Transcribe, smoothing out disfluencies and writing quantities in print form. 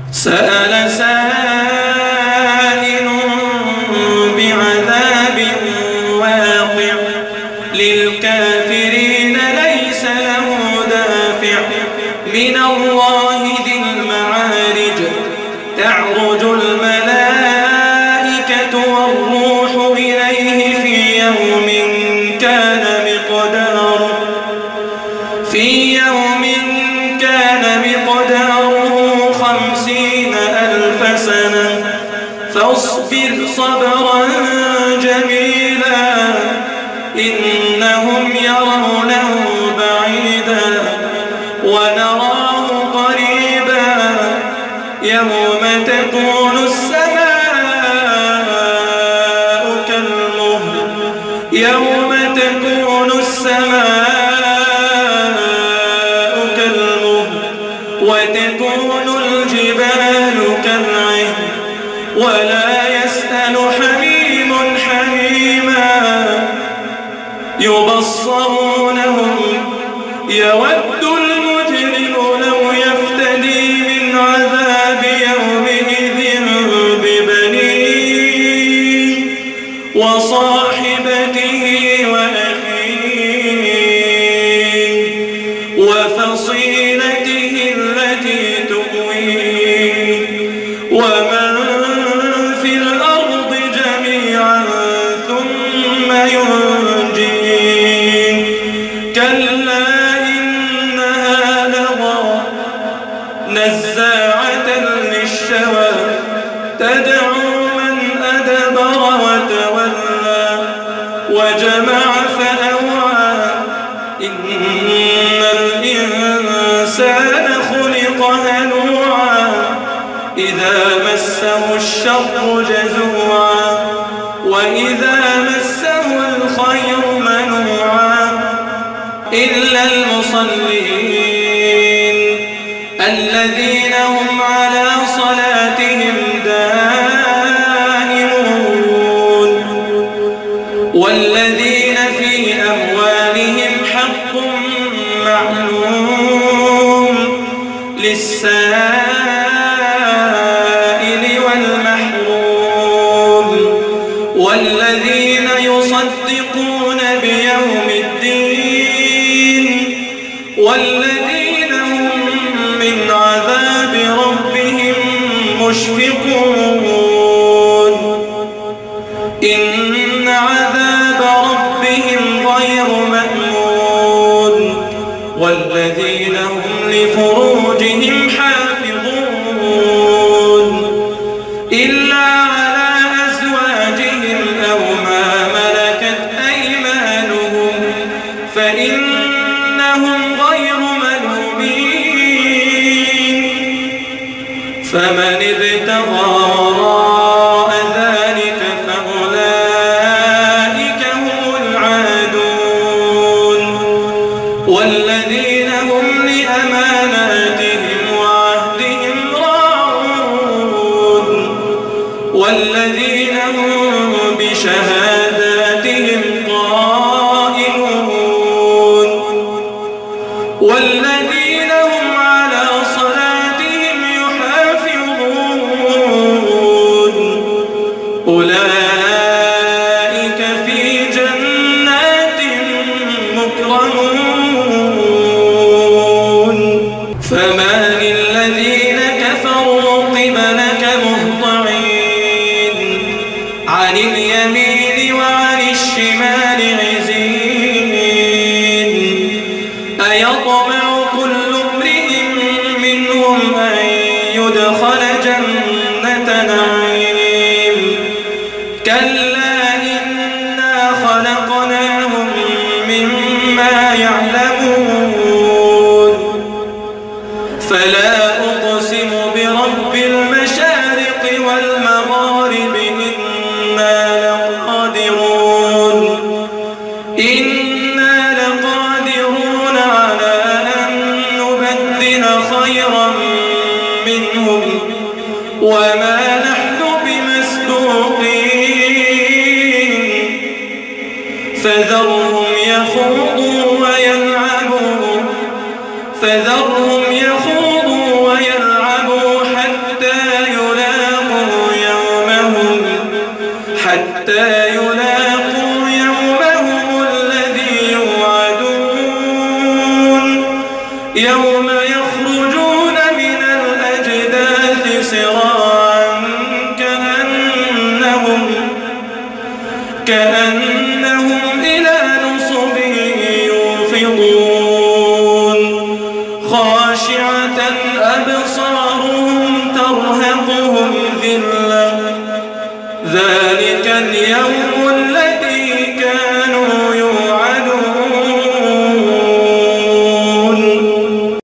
سأل سائل بعذاب واقع للكافرين ليس له دافع من الله ذي المعارج تعرج الملائكة والروح إليه في يوم كان مقداره 50,000 سنة فاصبر صبرا جميلا إنهم يرونه بعيدا ونراه قريبا يوم تكون السماء كالمهل وتكون الجبال كالعهن ولا يسأل حميم حميما يبصرونهم يود المجرم لو يفتدي من عذاب يومئذ ببنيه وصاحبته وأخيه وفصيلته التي تؤويه ومن في الأرض جميعا ثم ينجيه كلا إنها لظى نزاعة للشوى تدعو من أدبر وتولى وجمع فأوعى إن الإنسان خلق هلوعا إذا مسه الشر جزوعا وإذا مسه الخير منوعا إلا المصلين الذين هم على صلاتهم دائمون والذين في أموالهم حق معلوم للسائل والمحروم والذين يصدقون بيوم الدين والذين هم من عذاب ربهم مشفقون إن عذاب ربهم غير مأمون والذين هم لفروجهم حافظون إلا على أزواجهم أو ما ملكت أيمانهم فإنهم غير ملومين فمن ابتغى وراء ذلك فأولئك هم العادون والذين هم لأماناتهم وعهدهم راعون والذين هم بشهاداتهم قائمون والذين هم على صلاتهم يحافظون أولئك في جنات مكرمون فما للذين كفروا قبلك مهطعين عن اليمين وعن الشمال عزين أيطمع كل امرئ منهم أن يدخل جنة نعيم كلا إنا خلقناهم مما يعلمون فلا أقسم برب المشارق والمغارب إنا لقادرون على أن نبدل خيرا منهم وما نحن بمسبوقين فذرهم يخوضوا ويلعبوا حتى يوم يخرجون من الأجداث سراعا كأنهم إلى